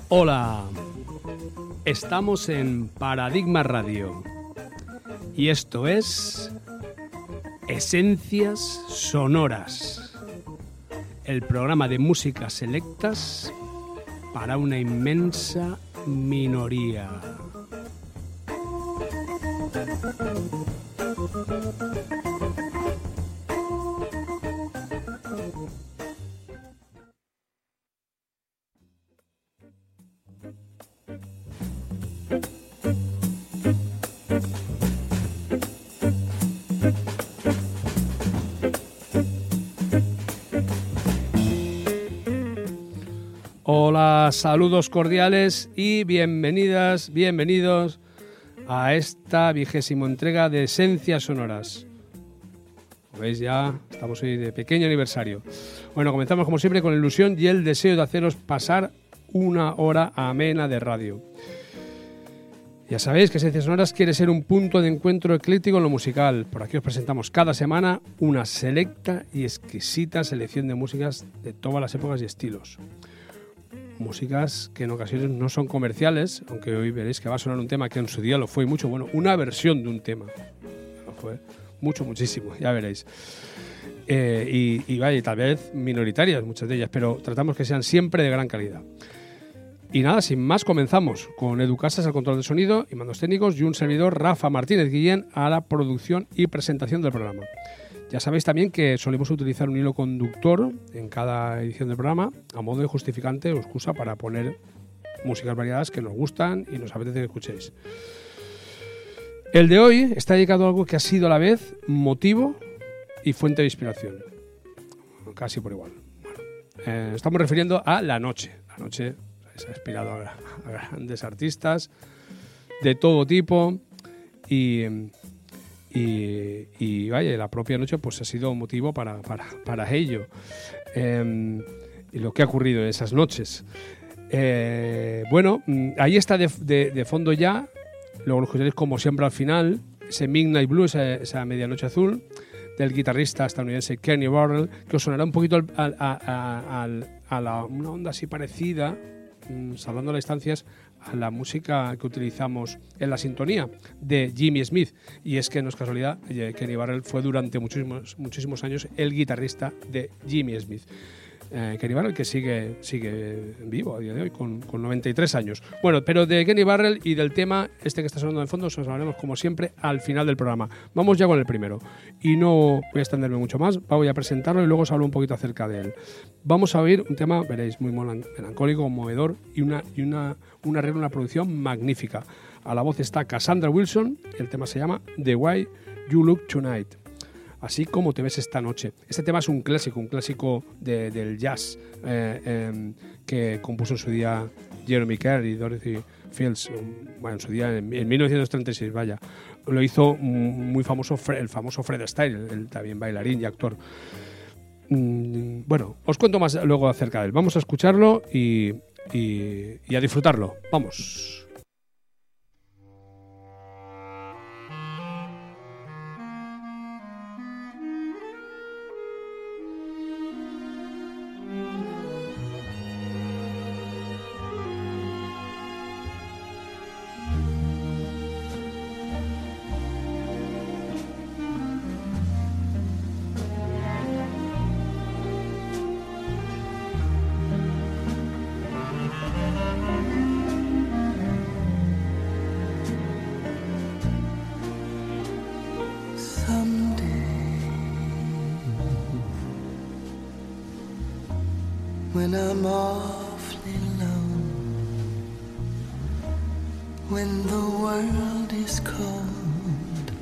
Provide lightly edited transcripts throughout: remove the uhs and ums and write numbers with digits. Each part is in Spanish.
Hola, estamos en Paradigma Radio y esto es Esencias Sonoras, el programa de músicas selectas para una inmensa minoría. Hola, saludos cordiales y bienvenidas, bienvenidos a esta 20ª entrega de Esencias Sonoras. Como veis, ya estamos hoy de pequeño aniversario. Bueno, comenzamos como siempre con la ilusión y el deseo de haceros pasar una hora amena de radio. Ya sabéis que Esencias Sonoras quiere ser un punto de encuentro ecléctico en lo musical. Por aquí os presentamos cada semana una selecta y exquisita selección de músicas de todas las épocas y estilos. Músicas que en ocasiones no son comerciales, aunque hoy veréis que va a sonar un tema que en su día lo fue mucho, bueno, una versión de un tema. Lo fue muchísimo, ya veréis. Y vaya, tal vez minoritarias muchas de ellas, pero tratamos que sean siempre de gran calidad. Y nada, sin más, comenzamos con Edu Casas al control de sonido y mandos técnicos y un servidor, Rafa Martínez Guillén, a la producción y presentación del programa. Ya sabéis también que solemos utilizar un hilo conductor en cada edición del programa a modo de justificante o excusa para poner músicas variadas que nos gustan y nos apetece que escuchéis. El de hoy está dedicado a algo que ha sido a la vez motivo y fuente de inspiración. Casi por igual. Bueno, estamos refiriendo a La Noche. La Noche se ha inspirado a grandes artistas de todo tipo y vaya, la propia Noche pues ha sido motivo para ello. Y lo que ha ocurrido en esas noches. Bueno, ahí está de fondo ya. Luego lo escucharéis como siempre al final, ese Midnight Blue, esa medianoche azul, del guitarrista estadounidense Kenny Burrell, que os sonará un poquito a una onda así parecida, salvando las distancias, a la música que utilizamos en la sintonía de Jimmy Smith. Y es que no es casualidad, Kenny Burrell fue durante muchísimos años el guitarrista de Jimmy Smith. Kenny Burrell, que sigue vivo a día de hoy con 93 años. Bueno, pero de Kenny Burrell y del tema este que está sonando de fondo os hablaremos como siempre al final del programa. Vamos ya con el primero y no voy a extenderme mucho más, voy a presentarlo y luego os hablo un poquito acerca de él. Vamos a oír un tema, veréis, muy melancólico, conmovedor y un arreglo, una producción magnífica. A la voz está Cassandra Wilson, el tema se llama The Way You Look Tonight. Así como te ves esta noche. Este tema es un clásico del jazz que compuso en su día Jeremy Kerr y Dorothy Fields, bueno, en su día en 1936, vaya. Lo hizo muy famoso el famoso Fred Astaire, el también bailarín y actor. Bueno, os cuento más luego acerca de él. Vamos a escucharlo y a disfrutarlo. Vamos. When I'm awfully alone, when the world is cold,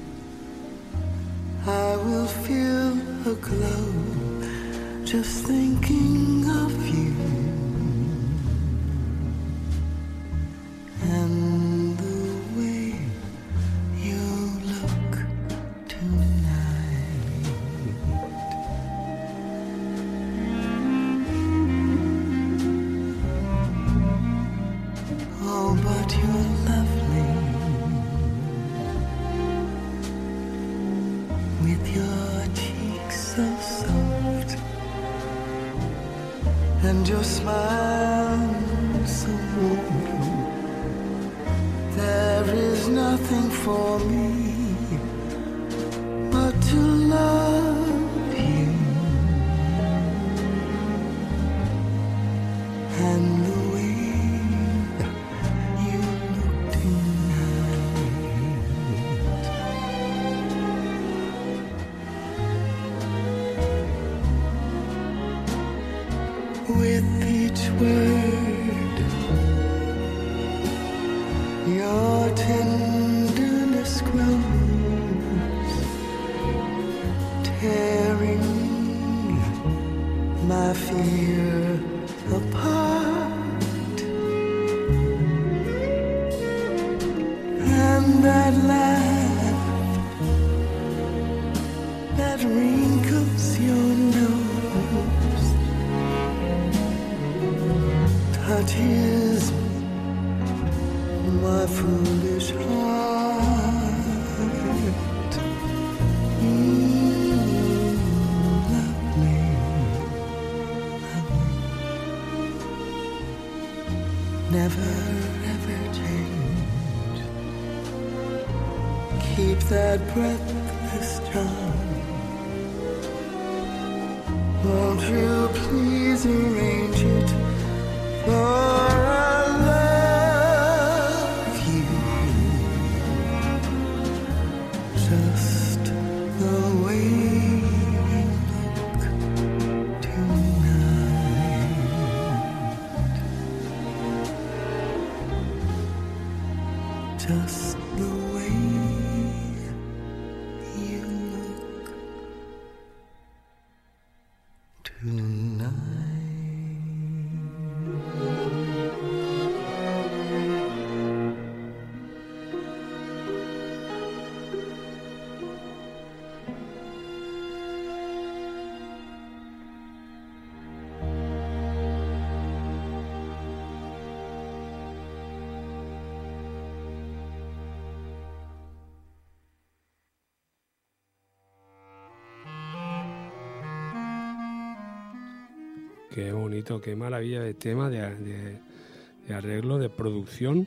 I will feel a glow just thinking of you and the way you look tonight. Oh, but you're lovely with your cheeks so soft and your smile so so warm. There is nothing for me but to love you. And the way you look tonight, with each word your tenderness grows, tearing my fear apart. And that laugh that wrinkles your nose touches my foolish heart. Love me, never ever change. Keep that breathless charm. Won't you please arrange it for I love you just the way you look tonight. Just the way you look tonight. Qué bonito, qué maravilla de tema, de arreglo, de producción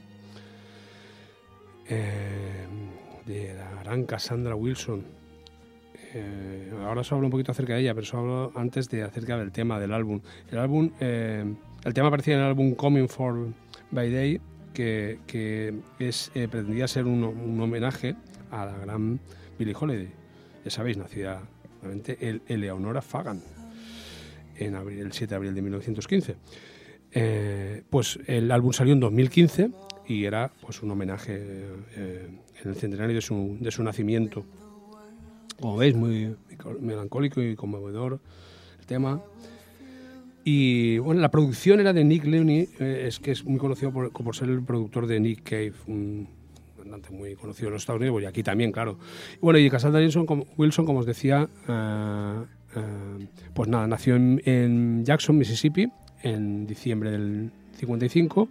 de la gran Cassandra Wilson. Ahora os hablo un poquito acerca de ella, pero os hablo antes acerca del tema del álbum. El tema aparecía en el álbum Coming for by Day, que pretendía ser un homenaje a la gran Billie Holiday. Ya sabéis, nacida realmente Eleonora Fagan en el 7 de abril de 1915. Pues el álbum salió en 2015 y era pues un homenaje en el centenario de su nacimiento. Como veis, muy melancólico y conmovedor el tema. Y bueno, la producción era de Nick Leone, que es muy conocido por ser el productor de Nick Cave, un cantante muy conocido en los Estados Unidos y aquí también, claro. Bueno, y Cassandra Wilson, como os decía, pues nada, nació en Jackson, Mississippi, en diciembre del 55,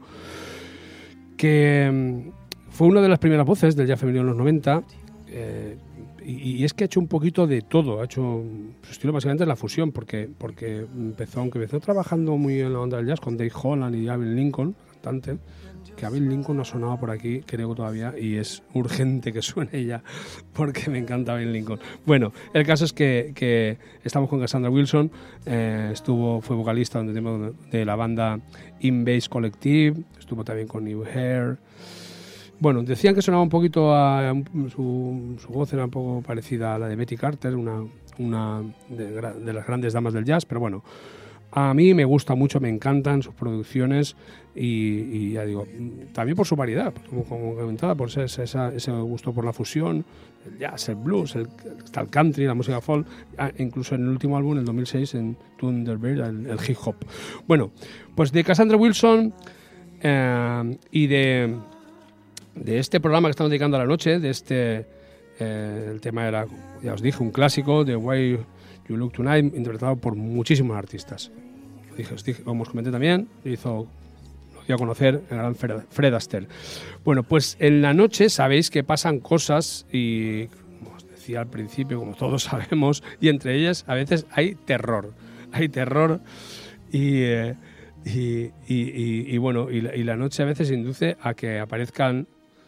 que fue una de las primeras voces del jazz femenino en los 90, y es que ha hecho un poquito de todo. Su estilo básicamente es la fusión, porque aunque empezó trabajando muy en la onda del jazz con Dave Holland y Avril Lincoln, cantante, que Avril Lincoln no ha sonado por aquí, creo todavía, y es urgente que suene ella, porque me encanta Avril Lincoln. Bueno, el caso es que estamos con Cassandra Wilson, fue vocalista de la banda In Bass Collective, estuvo también con New Hair. Bueno, decían que sonaba un poquito su voz era un poco parecida a la de Betty Carter, una de las grandes damas del jazz, pero bueno, a mí me gusta mucho, me encantan sus producciones y ya digo, también por su variedad, como comentaba, por ese gusto por la fusión, el jazz, el blues, el country, la música folk, incluso en el último álbum, en el 2006, en Thunderbird, el hip hop. Bueno, pues de Cassandra Wilson y de este programa que estamos dedicando a la noche, el tema era, ya os dije, un clásico, The Way You Look Tonight, interpretado por muchísimos artistas. Como os comenté también, lo dio a conocer el gran Fred Astaire. Bueno, pues en la noche sabéis que pasan cosas y, como os decía al principio, como todos sabemos, y entre ellas a veces hay terror y Y bueno, y la noche a veces induce a que aparezcan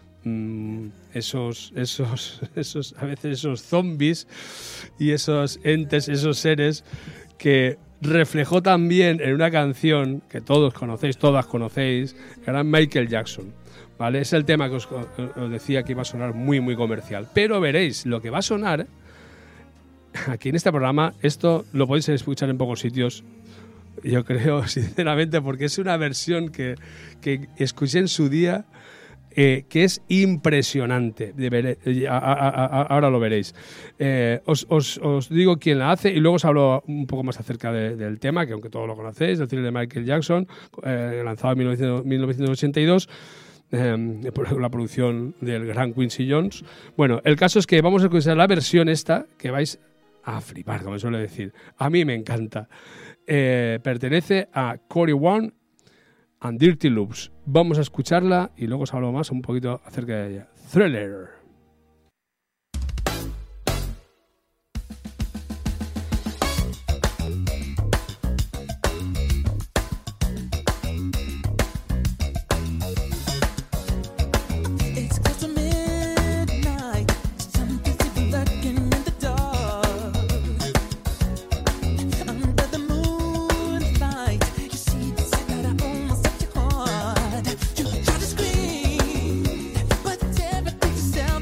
esos a veces esos zombies y esos entes, esos seres que reflejó también en una canción que todas conocéis, el gran Michael Jackson, ¿vale? Es el tema que os decía que iba a sonar muy, muy comercial. Pero veréis, lo que va a sonar aquí en este programa, esto lo podéis escuchar en pocos sitios, yo creo, sinceramente, porque es una versión que escuché en su día, que es impresionante. Ahora lo veréis. Os digo quién la hace y luego os hablo un poco más acerca del tema, que aunque todos lo conocéis, el cine de Michael Jackson, lanzado en 1982, por la producción del gran Quincy Jones. Bueno, el caso es que vamos a escuchar la versión esta, que vais a flipar, como suele decir. A mí me encanta. Pertenece a Cory One and Dirty Loops. Vamos a escucharla y luego os hablo más un poquito acerca de ella. Thriller. Try to scream, but everything's self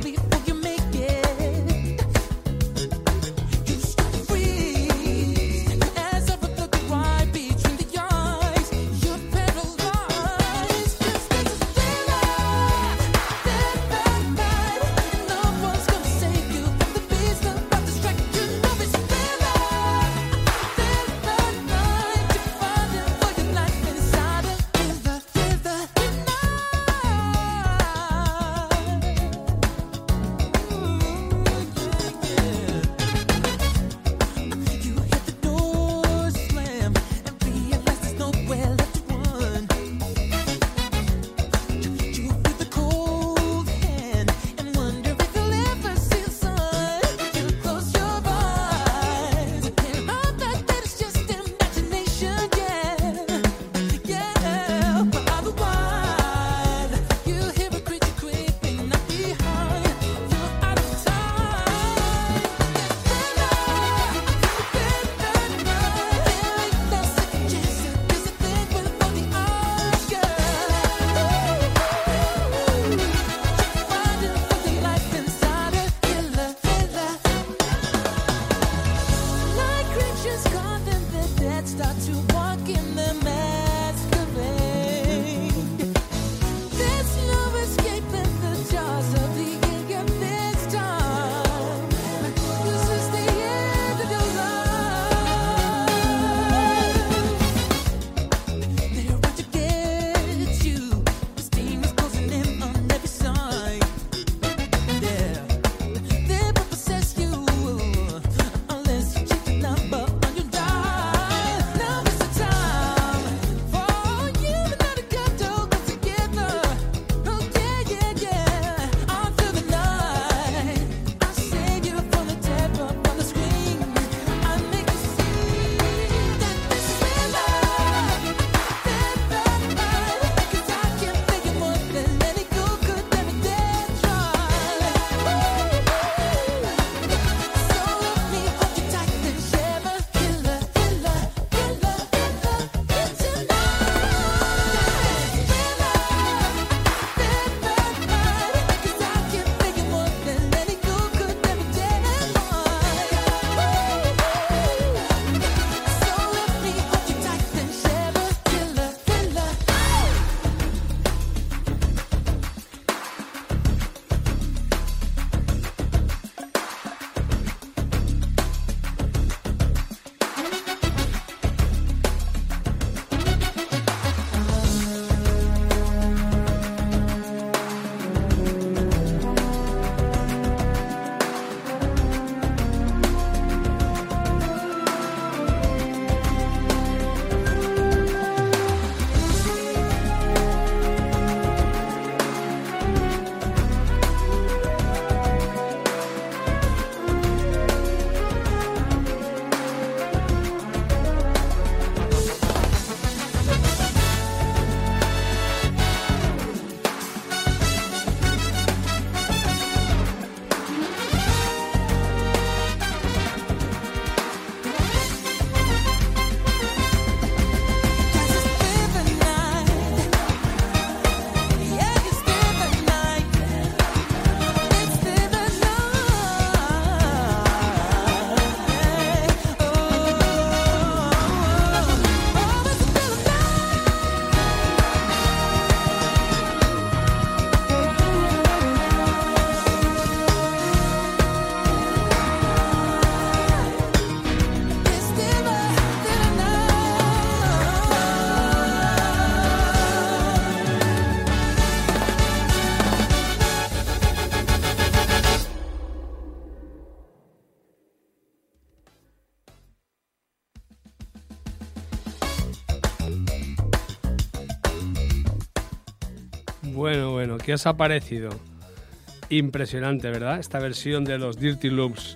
Bueno, ¿qué os ha parecido? Impresionante, ¿verdad? Esta versión de los Dirty Loops.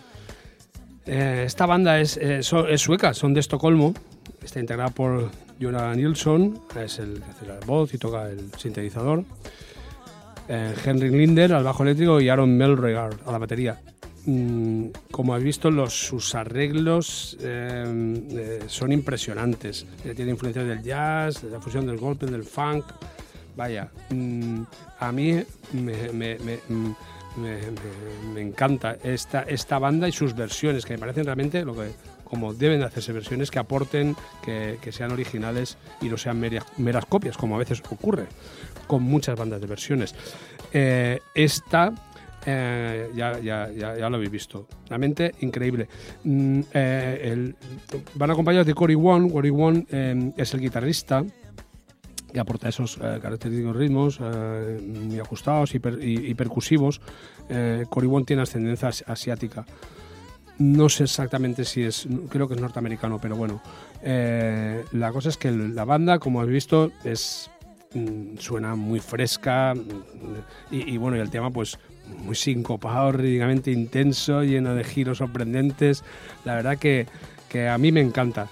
Esta banda es sueca, son de Estocolmo. Está integrada por Jonas Nilsson, es el que hace la voz y toca el sintetizador. Henrik Linder al bajo eléctrico y Aaron Melregar a la batería. Como habéis visto, sus arreglos son impresionantes. Tiene influencias del jazz, de la fusión del golpe, del funk. Vaya, a mí me encanta esta banda y sus versiones, que me parecen realmente como deben de hacerse versiones que aporten, que sean originales y no sean meras copias, como a veces ocurre con muchas bandas de versiones. Esta ya lo habéis visto, realmente increíble. Van acompañados de Cory Wong. Cory Wong es el guitarrista que aporta esos característicos ritmos muy ajustados y percusivos. Cory Wong tiene ascendencia asiática. No sé exactamente si creo que es norteamericano, pero bueno. La cosa es que la banda, como habéis visto, suena muy fresca y bueno, y el tema pues muy sincopado, ridículamente intenso, lleno de giros sorprendentes. La verdad que a mí me encanta.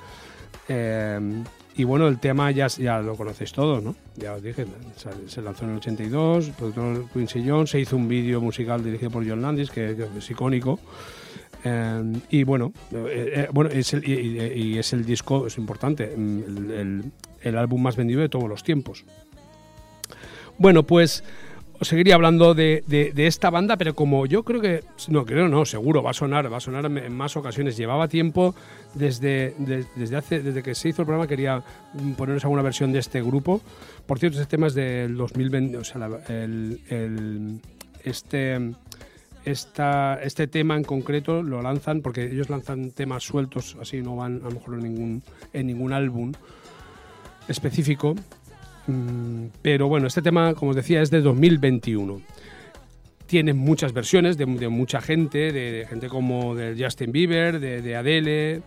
Y bueno, el tema ya lo conocéis todos, ¿no? Ya os dije, se lanzó en el 82, productor Quincy Jones, se hizo un vídeo musical dirigido por John Landis, que es icónico. Y bueno, es el disco, es importante, el álbum más vendido de todos los tiempos. Bueno, pues os seguiría hablando de esta banda, pero como yo creo que, seguro va a sonar en más ocasiones. Llevaba tiempo, desde que se hizo el programa, quería poneros alguna versión de este grupo. Por cierto, este tema es del 2020, o sea, este tema en concreto lo lanzan, porque ellos lanzan temas sueltos, así no van a lo mejor en ningún álbum específico. Pero bueno, este tema, como os decía, es de 2021. Tiene muchas versiones de mucha gente, de gente como de Justin Bieber, de Adele,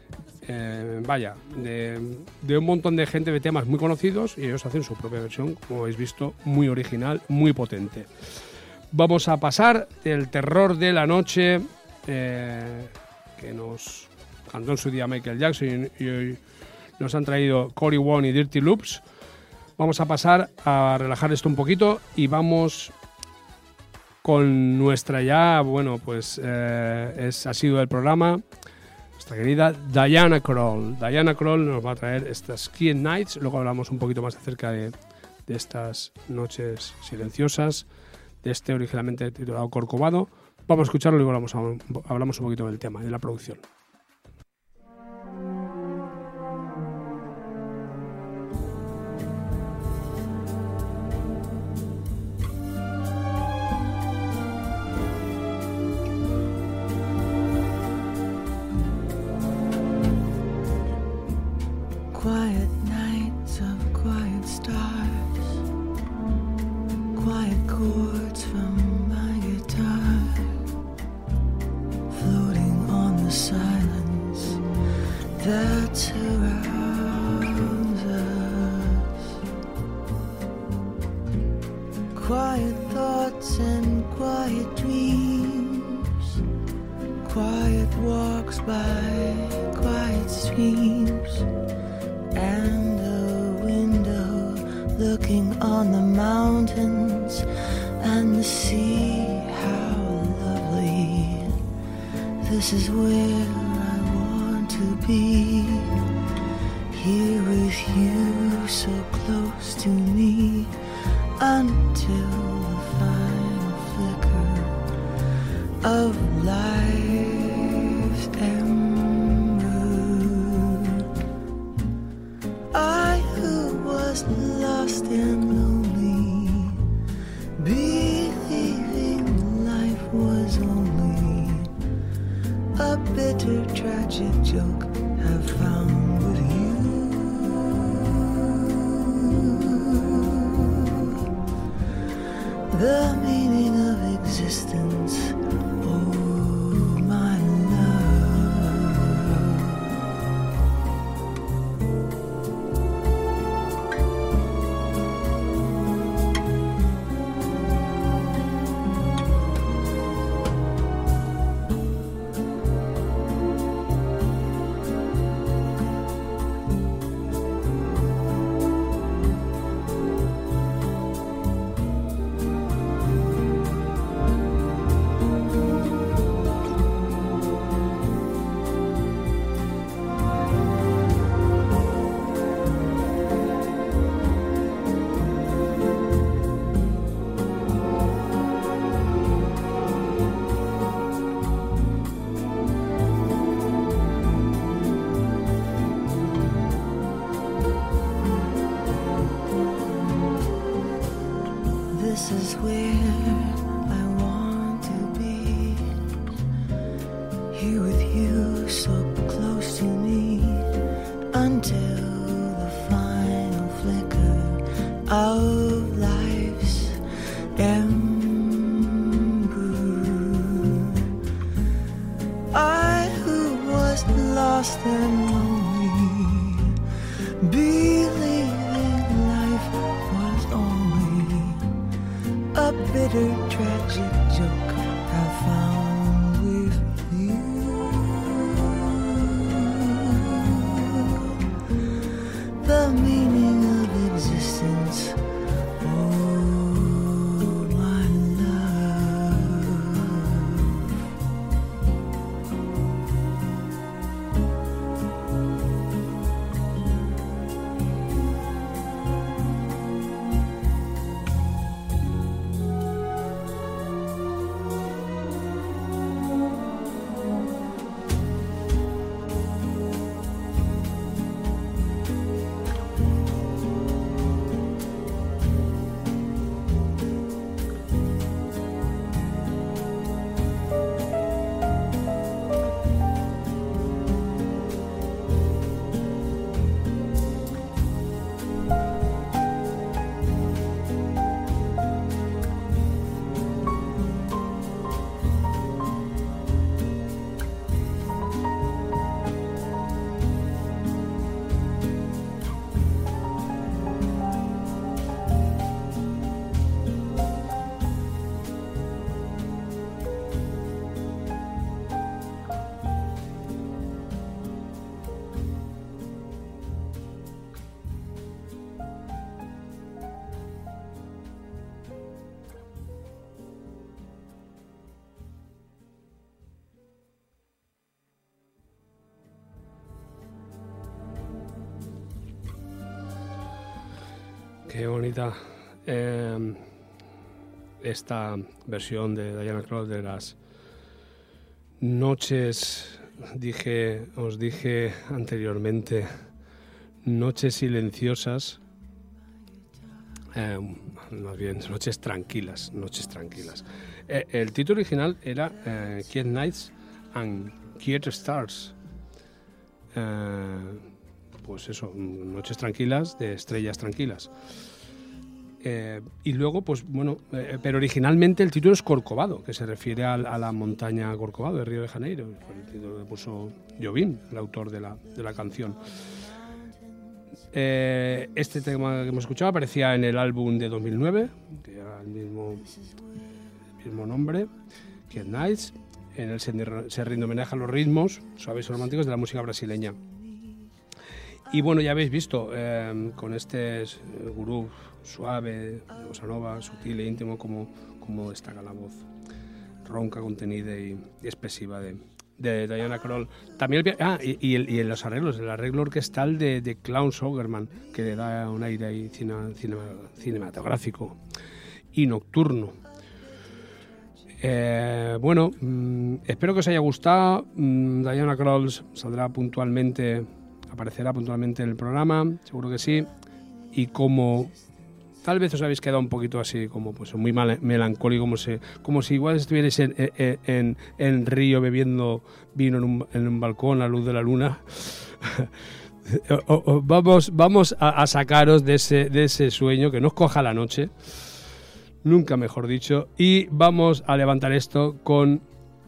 de un montón de gente, de temas muy conocidos, y ellos hacen su propia versión, como habéis visto, muy original, muy potente. Vamos a pasar del terror de la noche que nos cantó en su día Michael Jackson y hoy nos han traído Cory Wong y Dirty Loops. Vamos a pasar a relajar esto un poquito y vamos con nuestra ya, bueno, pues ha sido el programa, nuestra querida Diana Krall. Diana Krall nos va a traer estas Quiet Nights, luego hablamos un poquito más acerca de estas noches silenciosas, de este originalmente titulado Corcovado. Vamos a escucharlo y luego hablamos un poquito del tema, de la producción. Quiet nights of quiet stars, quiet chords from my guitar, floating on the silence that surrounds us. Quiet thoughts and quiet dreams, quiet walks by quiet streams, and a window looking on the mountains and the sea. How lovely. This is where I want to be, here with you so close to me, until the final flicker of life's ember. I who was lost and lonely, believing life was only a bitter tragic joke, have found with you the meaning of existence. Oh, my love. lost and lonely, believing life was only a bitter, tragic joke I found with you. The meaning of existence, oh my love. Qué bonita esta versión de Diana Krall de las noches, os dije anteriormente, noches silenciosas, más bien noches tranquilas. El título original era Quiet Nights and Quiet Stars. Pues eso, noches tranquilas de estrellas tranquilas. Y luego, pues bueno, pero originalmente el título es Corcovado, que se refiere a la montaña Corcovado de Río de Janeiro. Fue el título que puso Jobim, el autor de la canción. Este tema que hemos escuchado aparecía en el álbum de 2009, que era el mismo nombre, Quiet Nights. En él se rinde homenaje a los ritmos suaves y románticos de la música brasileña. Y bueno, ya habéis visto, con este groove suave, bossa nova, sutil e íntimo, como destaca la voz ronca, contenida y expresiva de Diana Krall. También y en los arreglos, el arreglo orquestal de Klaus Ogerman, que le da un aire ahí cinematográfico y nocturno. Bueno, espero que os haya gustado. Diana Krall aparecerá puntualmente en el programa, seguro que sí. Y como tal vez os habéis quedado un poquito así, como pues muy melancólico, como si igual estuvierais en Río bebiendo vino en un balcón a la luz de la luna, vamos a sacaros de ese sueño, que no os coja la noche, nunca mejor dicho, y vamos a levantar esto con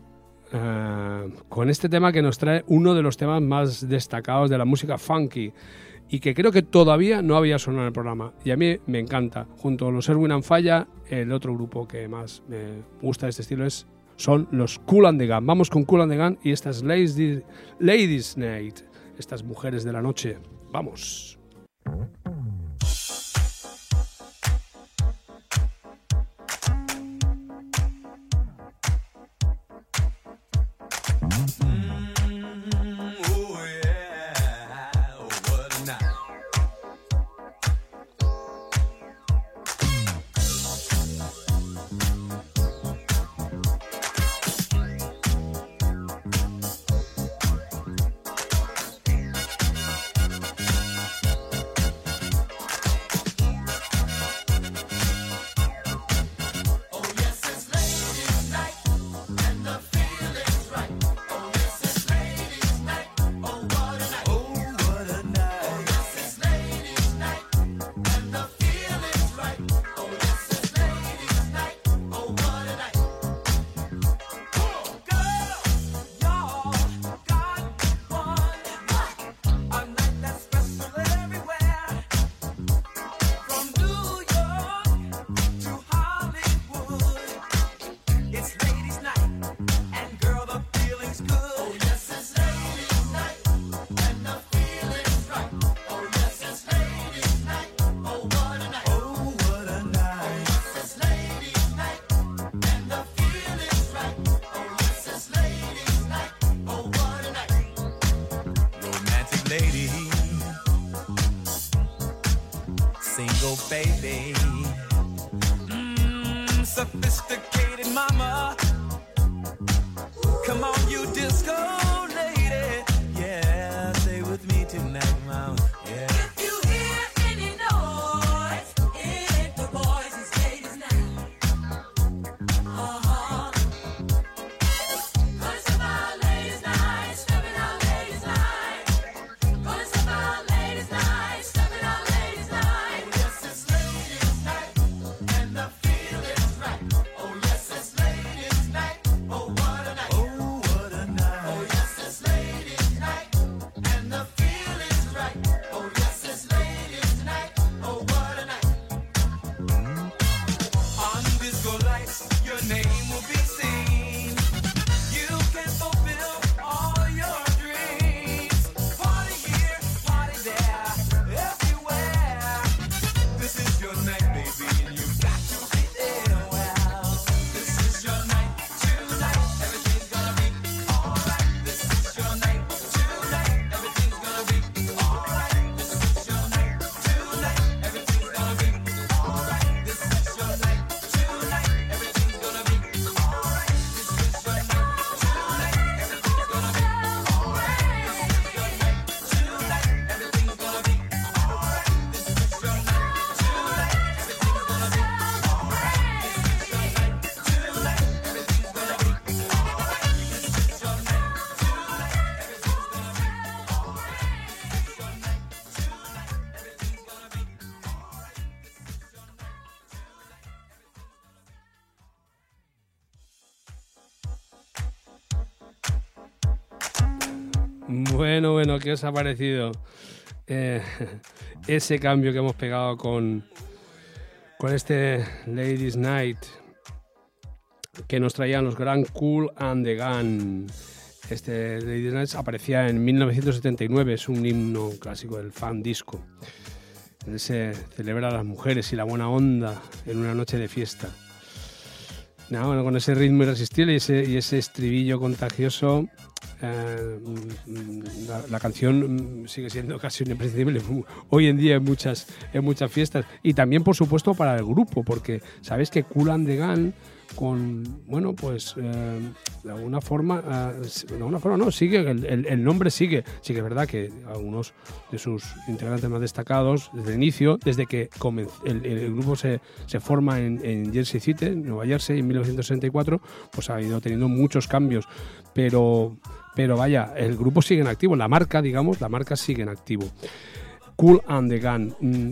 este tema que nos trae uno de los temas más destacados de la música funky y que creo que todavía no había sonado en el programa, y a mí me encanta. Junto a los Erwin and Falla, el otro grupo que más me gusta de este estilo son los Kool and the Gang. Vamos con Kool and the Gang y estas Ladies Night, estas mujeres de la noche. Vamos. lady, single baby, sophisticated mama. Come on, you disco lady, yeah, stay with me tonight, mama, yeah. If you hear any noise, it the boys and ladies night. Gonna step out ladies night, stepping out ladies night. Gonna step out ladies night, stepping out ladies night. Oh, yes, it's ladies' night, and the feeling's right. Oh, yes, it's ladies' night. Oh, what a night. Oh, what a night. Oh, yes, it's ladies' night, and the feeling's right. Oh, yes, it's ladies' night. Oh, what a night. On disco lights, your name will be seen. You can fulfill all your dreams. Party here, party there, everywhere. This is your night, baby, and you've got to be there. Well, this is your night tonight. Everything's gonna be alright. This is your night tonight. Everything's gonna be alright. This is your night tonight. Everything's gonna be alright. This is your night tonight. Everything's gonna be alright. This is your night tonight. Everything's gonna be alright. This is your night tonight. Everything's gonna be alright. This is your night tonight. Everything's gonna be alright. This is your night tonight. Everything's gonna be alright. This is your night tonight. Everything's gonna be Bueno, ¿qué os ha parecido ese cambio que hemos pegado con este Ladies Night que nos traían los Grand Kool and the Gang? Este Ladies Night aparecía en 1979, es un himno clásico del fan disco. Se celebra a las mujeres y la buena onda en una noche de fiesta. Nada, bueno, con ese ritmo irresistible y ese estribillo contagioso, la canción sigue siendo casi imprescindible hoy en día en muchas fiestas, y también por supuesto para el grupo, porque sabéis que Kool and the Gang de alguna forma no, sigue, el nombre sigue. Sí que es verdad que algunos de sus integrantes más destacados desde el inicio, desde que el grupo se forma en Jersey City, en Nueva Jersey, en 1964, pues ha ido teniendo muchos cambios, pero vaya, el grupo sigue en activo, la marca sigue en activo. Kool and the Gang,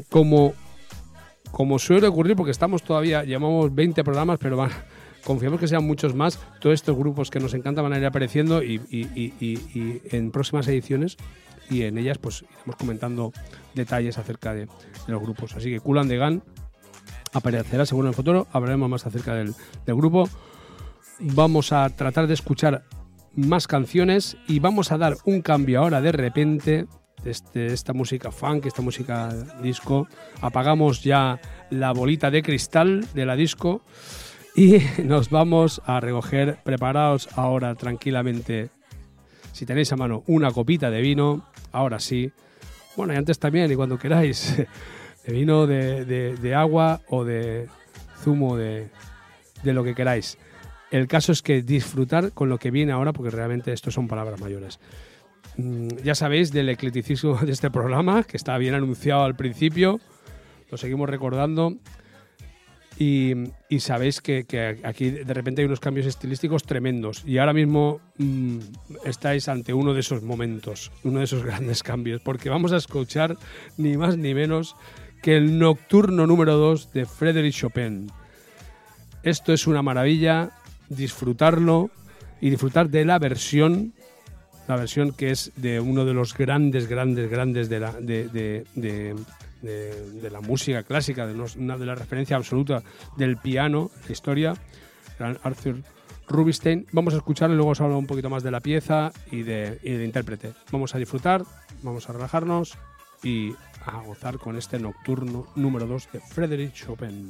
como suele ocurrir, porque llevamos 20 programas, pero confiamos que sean muchos más. Todos estos grupos que nos encantan van a ir apareciendo y en próximas ediciones, y en ellas pues iremos comentando detalles acerca de los grupos. Así que Kool and the Gang aparecerá seguro en el futuro, hablaremos más acerca del grupo. Vamos a tratar de escuchar más canciones y vamos a dar un cambio ahora de repente. Esta música funk, esta música disco, apagamos ya la bolita de cristal de la disco y nos vamos a recoger. Preparaos ahora tranquilamente, si tenéis a mano una copita de vino, ahora sí, bueno, y antes también, y cuando queráis, de vino, de agua o de zumo, de lo que queráis. El caso es que disfrutar con lo que viene ahora, porque realmente esto son palabras mayores. Ya sabéis del eclecticismo de este programa, que está bien anunciado al principio, lo seguimos recordando, y sabéis que aquí de repente hay unos cambios estilísticos tremendos, y ahora mismo estáis ante uno de esos momentos, uno de esos grandes cambios, porque vamos a escuchar ni más ni menos que el Nocturno número 2 de Frédéric Chopin. Esto es una maravilla, disfrutarlo y disfrutar de la versión que es de uno de los grandes de la música clásica, una de las referencias absolutas del piano, la historia, Arthur Rubinstein. Vamos a escucharlo y luego os hablo un poquito más de la pieza y de intérprete. Vamos a disfrutar, vamos a relajarnos y a gozar con este Nocturno número 2 de Frédéric Chopin.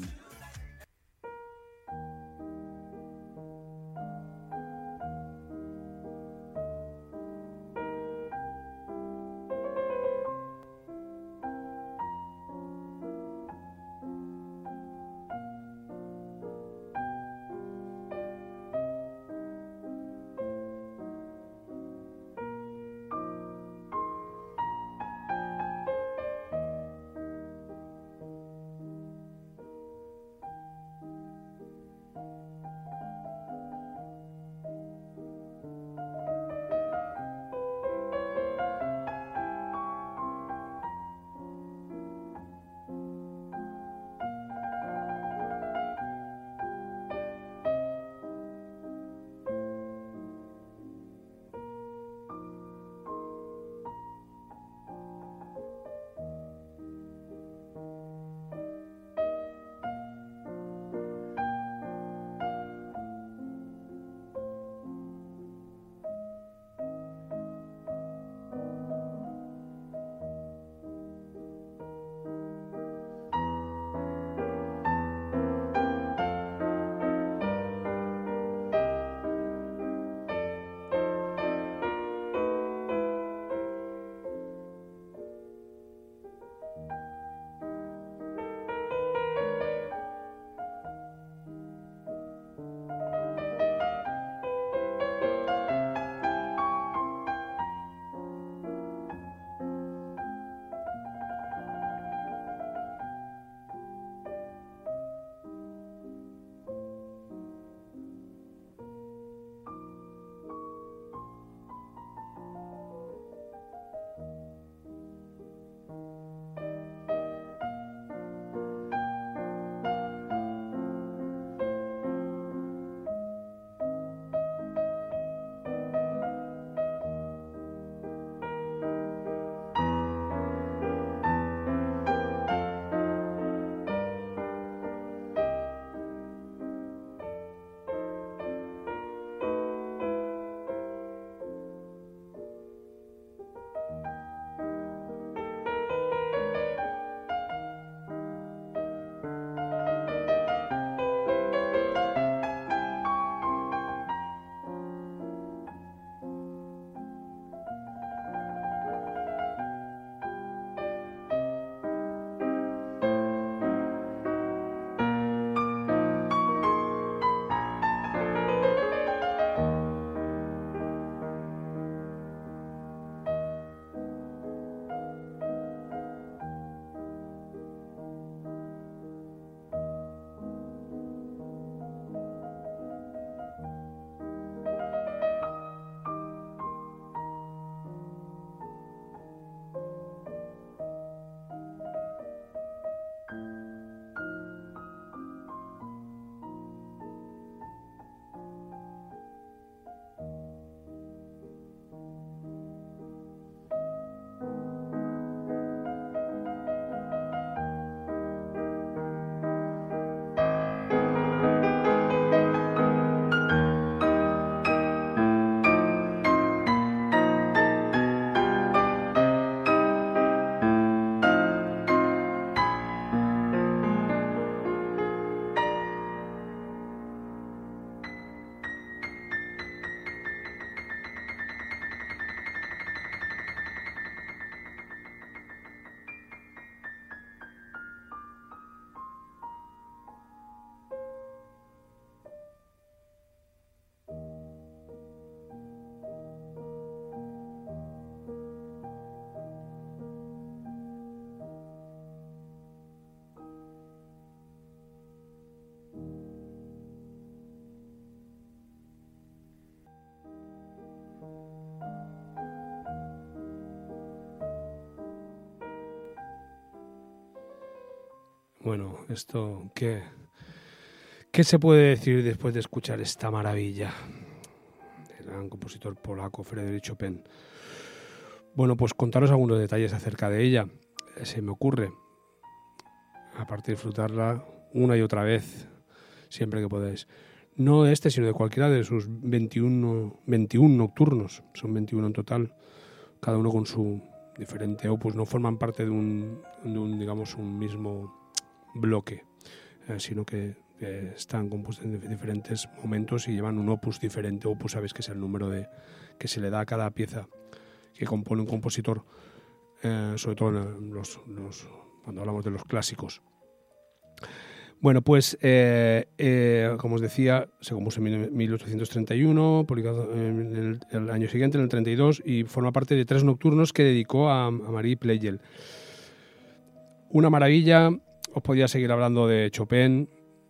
Bueno, esto, ¿qué se puede decir después de escuchar esta maravilla? El gran compositor polaco Frédéric Chopin. Bueno, pues contaros algunos detalles acerca de ella. Se me ocurre, aparte de disfrutarla una y otra vez, siempre que podáis. No de este, sino de cualquiera de sus 21 nocturnos. Son 21 en total, cada uno con su diferente opus. No forman parte de un digamos, un mismo bloque, sino que están compuestos en diferentes momentos y llevan un opus diferente. Opus, sabéis que es el número que se le da a cada pieza que compone un compositor, sobre todo cuando hablamos de los clásicos. Bueno, pues como os decía, se compuso en 1831, publicado en el año siguiente, en el 32, y forma parte de 3 nocturnos que dedicó a Marie Pleyel. Una maravilla. Os podía seguir hablando de Chopin.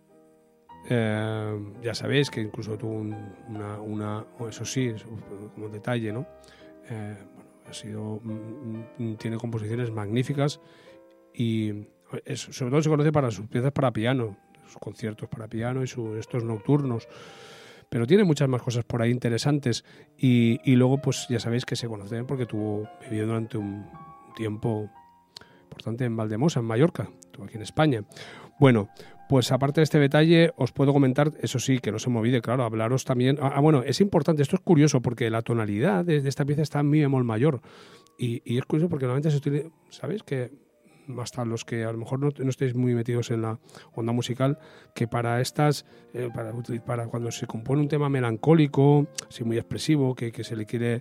Ya sabéis que incluso tuvo eso sí, como detalle, ¿no? Tiene composiciones magníficas y sobre todo se conoce para sus piezas para piano, sus conciertos para piano y estos nocturnos, pero tiene muchas más cosas por ahí interesantes y luego pues ya sabéis que se conoce porque vivió durante un tiempo importante en Valdemosa, en Mallorca, estuvo aquí en España. Bueno, pues aparte de este detalle os puedo comentar, eso sí, que no se me olvide, claro, hablaros también... bueno, es importante, esto es curioso porque la tonalidad de esta pieza está en mi bemol mayor y es curioso porque normalmente se utiliza, ¿sabéis? Que hasta los que a lo mejor no estéis muy metidos en la onda musical, que para estas, para cuando se compone un tema melancólico, así muy expresivo, que se le quiere,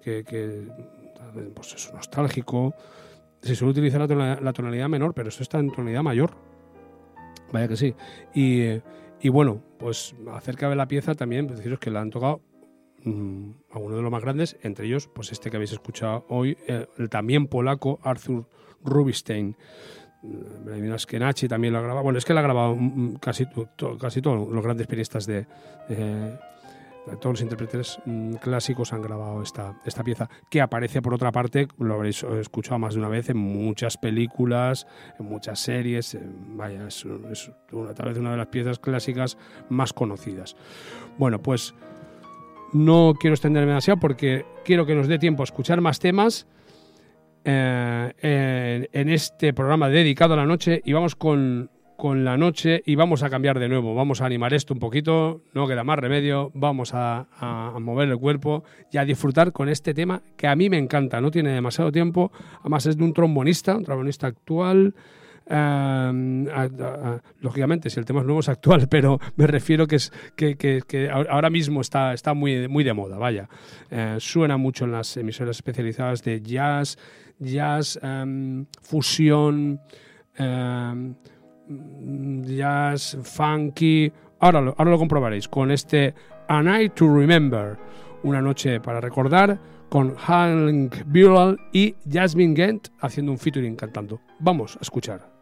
pues es nostálgico, se suele utilizar la tonalidad menor, pero esto está en tonalidad mayor. Vaya que sí. Y bueno, pues acerca de la pieza también, pues deciros que la han tocado algunos de los más grandes, entre ellos pues este que habéis escuchado hoy, el también polaco Arthur Rubinstein. Vladimir Askenazy también lo ha grabado. Bueno, es que la ha grabado casi todos los grandes pianistas de todos los intérpretes clásicos han grabado esta pieza, que aparece por otra parte, lo habréis escuchado más de una vez, en muchas películas, en muchas series. Vaya, es tal vez una de las piezas clásicas más conocidas. Bueno, pues no quiero extenderme demasiado porque quiero que nos dé tiempo a escuchar más temas en este programa dedicado a la noche, y vamos con la noche y vamos a cambiar de nuevo, vamos a animar esto un poquito, no queda más remedio, vamos a mover el cuerpo y a disfrutar con este tema que a mí me encanta, no tiene demasiado tiempo, además es de un trombonista actual. Lógicamente, si el tema es nuevo es actual, pero me refiero que ahora mismo está muy, muy de moda, vaya. Suena mucho en las emisoras especializadas de jazz, fusión, jazz, funky. Ahora lo comprobaréis con este A Night to Remember, una noche para recordar, con Hank Buell y Jasmine Gent haciendo un featuring cantando. Vamos a escuchar.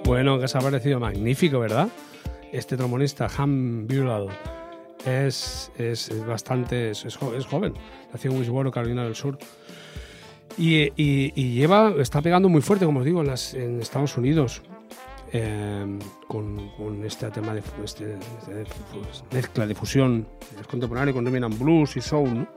Bueno, que os ha parecido magnífico, ¿verdad? Este trombonista, Ham Burrell, es joven. Nació en Woodsboro, Carolina del Sur. Y está pegando muy fuerte, como os digo, en Estados Unidos. Con este tema de mezcla de fusión contemporánea con rhythm and blues y soul, ¿no?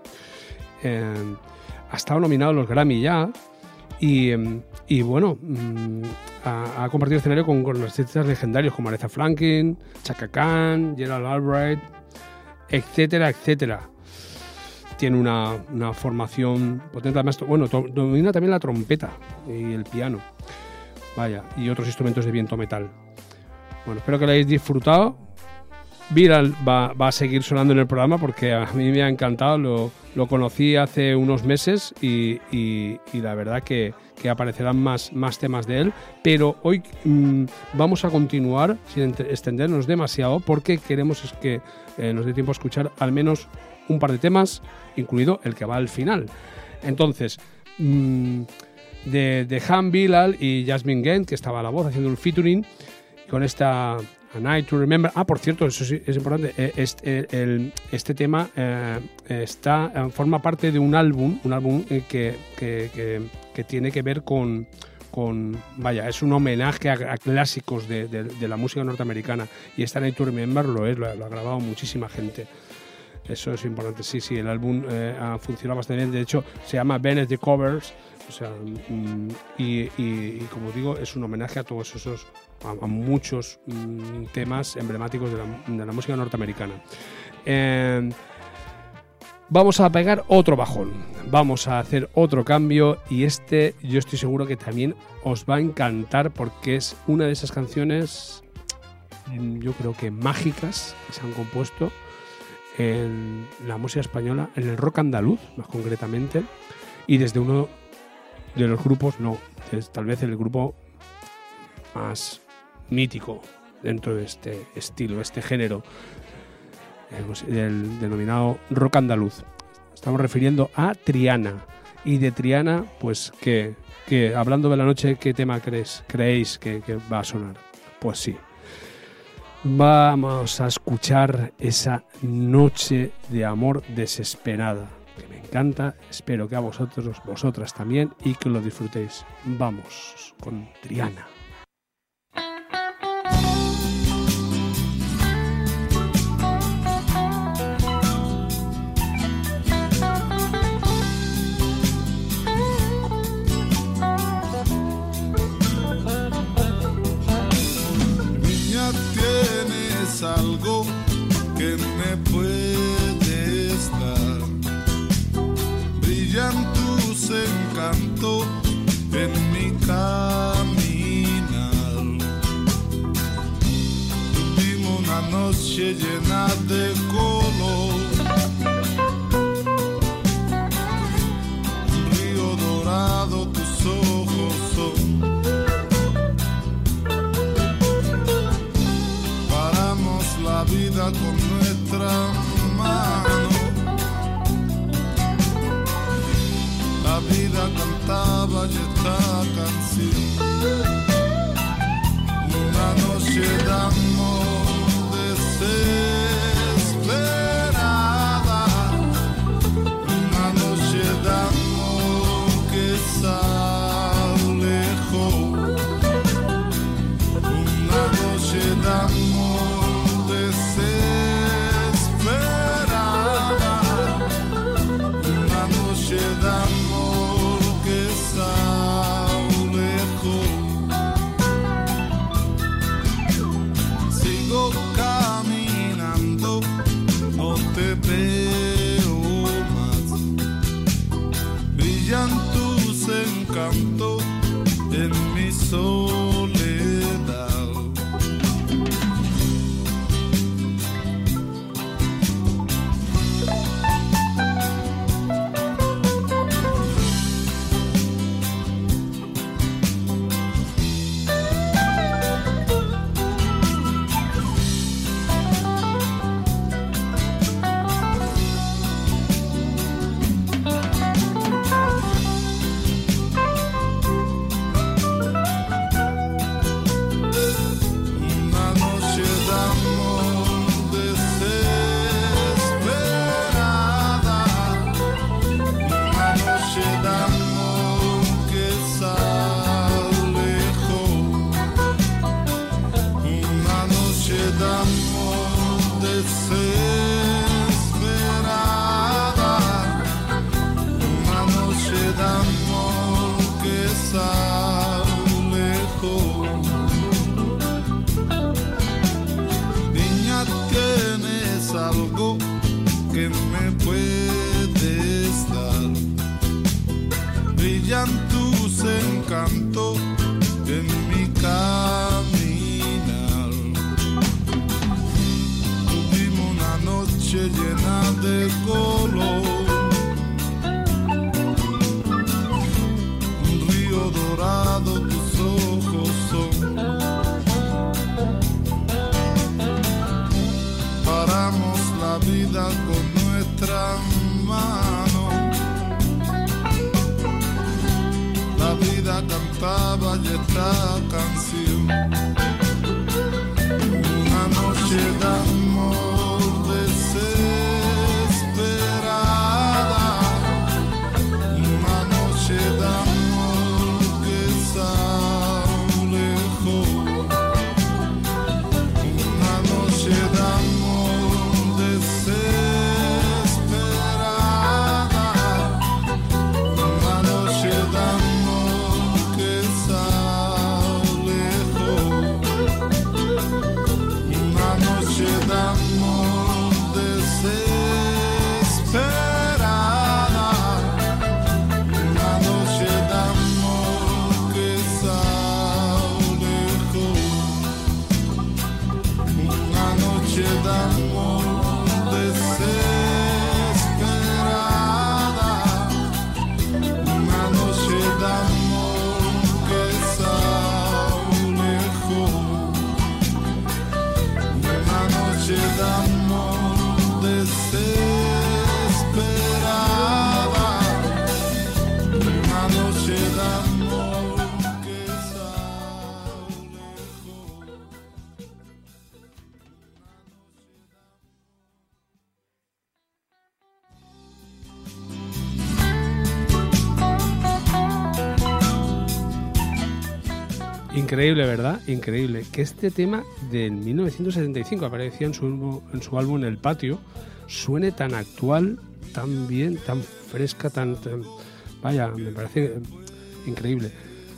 Ha estado nominado a los Grammy ya y bueno, ha compartido escenario con artistas legendarios como Aretha Franklin, Chaka Khan, Gerald Albright, etcétera, etcétera. Tiene una formación potente, además, bueno, domina también la trompeta y el piano. Vaya, y otros instrumentos de viento metal. Bueno, espero que lo hayáis disfrutado. Viral va a seguir sonando en el programa porque a mí me ha encantado. Lo conocí hace unos meses y la verdad que aparecerán más temas de él. Pero hoy vamos a continuar sin extendernos demasiado porque queremos que nos dé tiempo a escuchar al menos un par de temas, incluido el que va al final. Entonces... de Ham Bilal y Jasmine Gent, que estaba a la voz haciendo un featuring con esta A Night to Remember. Por cierto, eso sí es importante, este tema forma parte de un álbum que tiene que ver con vaya, es un homenaje a clásicos de la música norteamericana, y esta A Night to Remember lo ha grabado muchísima gente. Eso es importante. Sí, el álbum ha funcionado bastante bien. De hecho, se llama Bennett the Covers. O sea, y como digo, es un homenaje a todos esos, a muchos temas emblemáticos de la música norteamericana. Vamos a pegar otro bajón, vamos a hacer otro cambio, y yo estoy seguro que también os va a encantar porque es una de esas canciones, yo creo que mágicas, que se han compuesto en la música española, en el rock andaluz más concretamente, y desde uno de los grupos, tal vez el grupo más mítico dentro de este estilo, este género, el denominado rock andaluz. Estamos refiriendo a Triana. Y de Triana, pues que hablando de la noche, ¿qué tema creéis que va a sonar? Pues sí, vamos a escuchar esa Noche de amor desesperada, que me encanta. Espero que a vosotras también, y que lo disfrutéis. Vamos con Triana. Niña, tienes algo que me puedes dar. Brillan tus encantos en mi caminar. Tuvimos una noche llena de color. Un río dorado, tus ojos son. Paramos la vida con nuestra mano. La vida cantaba y esta canción. Una noche de amor desesperada. Una noche de amor que se alejó. Una noche de amor desesperada. d'amor desesperada, una noche d'amor que se alejó. Niña, tienes algo que me puedes dar, brillan tus encantos en mi caminar. Tuvimos una noche llena de color, un río dorado tus ojos son. Paramos la vida con nuestras manos, la vida cantaba y esta canción. Una noche de amor desesperada, una noche de amor que se alejó, una noche de amor desesperada, una noche de amor que se alejó, una noche de amor desesperada, una noche de amor que se alejó, una noche de amor desesperada, una noche de amor que se alejó, una noche de amor desesperada, una noche de amor que se alejó. Increíble, ¿verdad? Increíble. Que este tema del 1975 aparecía en su álbum El Patio, suene tan actual, tan bien, tan fresca, tan vaya, me parece increíble.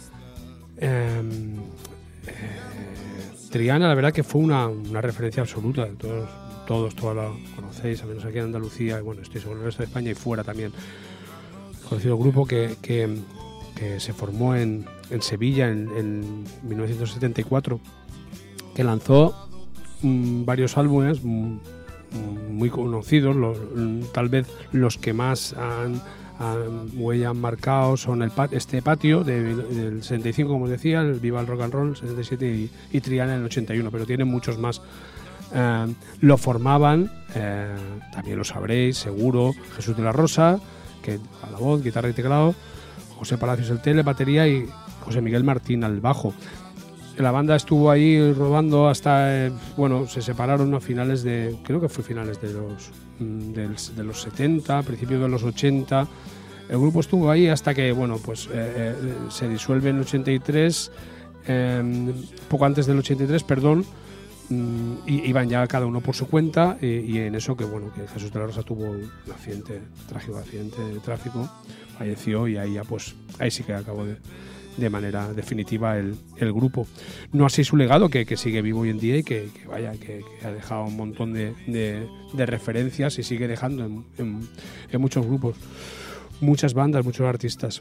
Triana, la verdad que fue una referencia absoluta. Todos la conocéis, al menos aquí en Andalucía, y bueno, estoy seguro en el resto de España y fuera también. Conocido grupo que se formó en Sevilla en 1974, que lanzó varios álbumes muy conocidos, tal vez los que más han marcado son este Patio del 65, como os decía, el Viva el Rock and Roll 77 y Triana en el 81, pero tienen muchos más. Lo formaban, también lo sabréis seguro, Jesús de la Rosa, que a la voz, guitarra y teclado, José Palacios el tele, batería y José Miguel Martín al bajo. La banda estuvo ahí rodando hasta, se separaron a finales de, creo que fue finales de los 70, principios de los 80. El grupo estuvo ahí hasta que, se disuelve en el 83, poco antes del 83, perdón, y iban ya cada uno por su cuenta, y en eso que Jesús de la Rosa tuvo un trágico accidente de tráfico, falleció, y ahí ya ahí sí que acabó de manera definitiva el grupo. No así su legado, que sigue vivo hoy en día y que ha dejado un montón de referencias y sigue dejando en muchos grupos, muchas bandas, muchos artistas.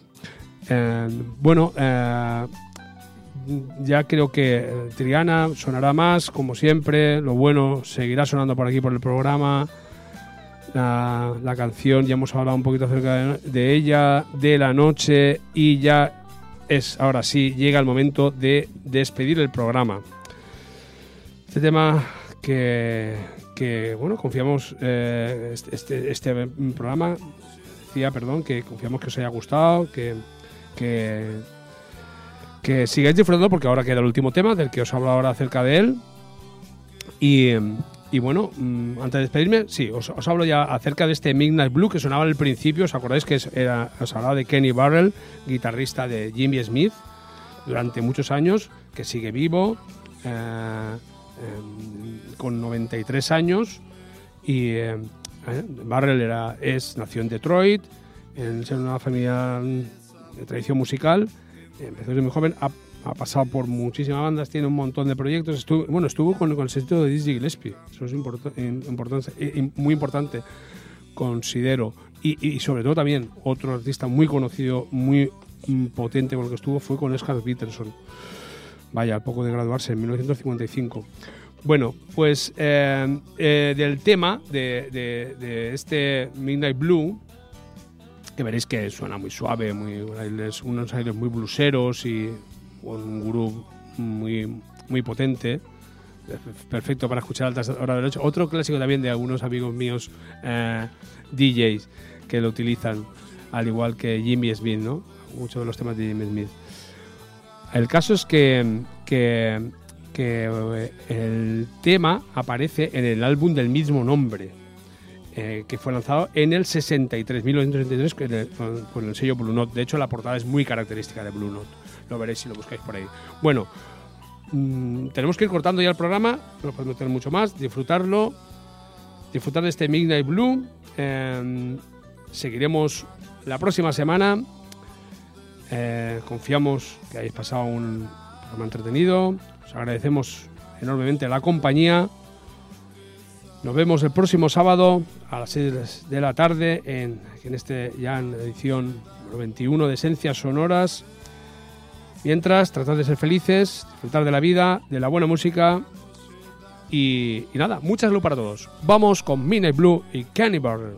Ya creo que Triana sonará más, como siempre. Lo bueno seguirá sonando por aquí, por el programa. La canción, ya hemos hablado un poquito acerca de ella, de la noche, y ya ahora sí, llega el momento de despedir el programa. Este tema que confiamos, este programa, que confiamos que os haya gustado, que sigáis disfrutando, porque ahora queda el último tema del que os hablo ahora acerca de él. Y antes de despedirme, sí, os hablo ya acerca de este Midnight Blue que sonaba al principio. ¿Os acordáis que os hablaba de Kenny Burrell, guitarrista de Jimmy Smith durante muchos años, que sigue vivo? con 93 años. Y Burrell nació en Detroit, en una familia de tradición musical. Empezó desde muy joven, ha pasado por muchísimas bandas, tiene un montón de proyectos. Estuvo con el sexteto de Dizzy Gillespie, eso es muy importante, considero. Y sobre todo también otro artista muy conocido, muy potente con el que estuvo, fue con Oscar Peterson. Vaya, al poco de graduarse, en 1955. Bueno, pues del tema de este Midnight Blue, que veréis que suena muy suave, unos aires muy blueseros y un groove muy potente, perfecto para escuchar a altas horas de la noche. Otro clásico también de algunos amigos míos DJs que lo utilizan, al igual que Jimmy Smith, ¿no? Muchos de los temas de Jimmy Smith. El caso es que el tema aparece en el álbum del mismo nombre, que fue lanzado en el 1963 con el sello Blue Note. De hecho, la portada es muy característica de Blue Note. Lo veréis si lo buscáis por ahí. Bueno, tenemos que ir cortando ya el programa, no podemos tener mucho más, disfrutar de este Midnight Blue. Seguiremos la próxima semana. Confiamos que hayáis pasado un programa entretenido. Os agradecemos enormemente la compañía. Nos vemos el próximo sábado a las 6 de la tarde en la edición 21 de Esencias Sonoras. Mientras, tratad de ser felices, disfrutar de la vida, de la buena música y nada, mucha salud para todos. Vamos con Midnight Blue y Kenny Burrell.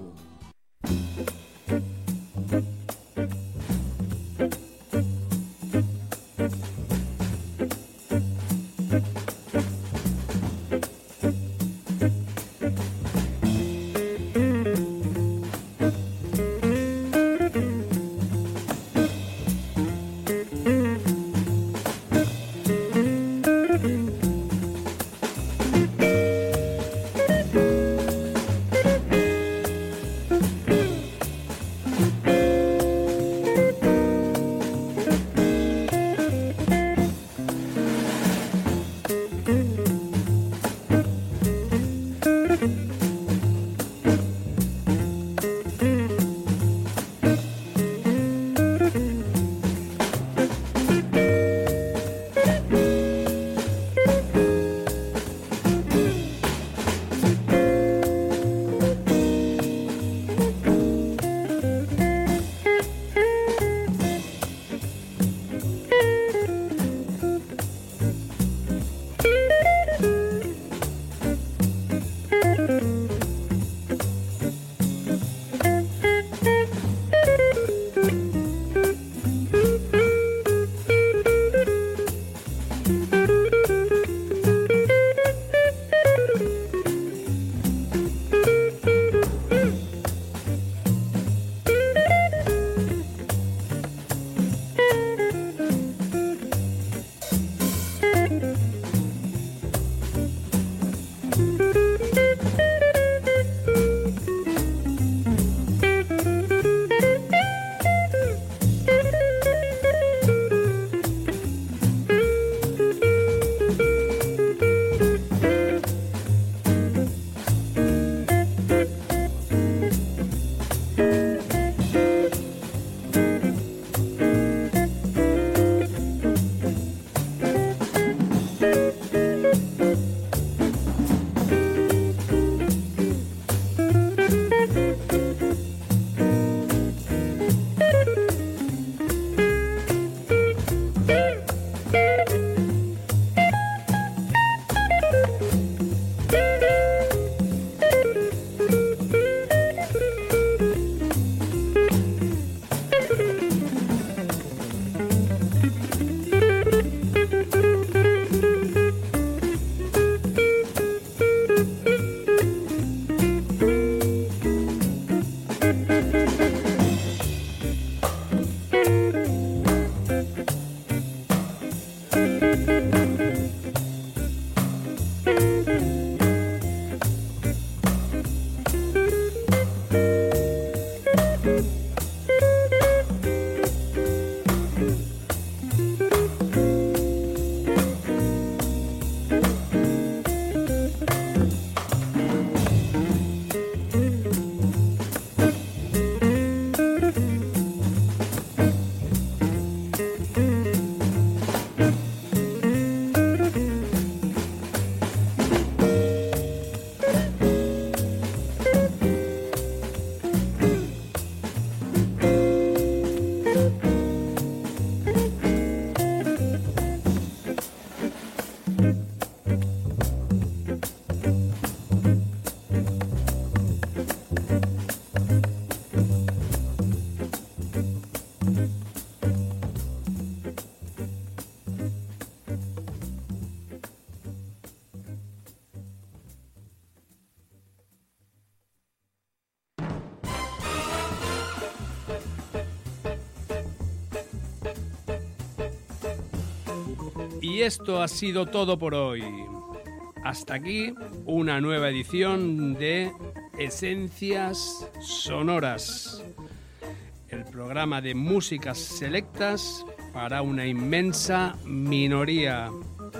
Y esto ha sido todo por hoy. Hasta aquí una nueva edición de Esencias Sonoras, el programa de músicas selectas para una inmensa minoría.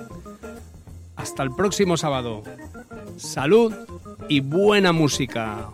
Hasta el próximo sábado. Salud y buena música.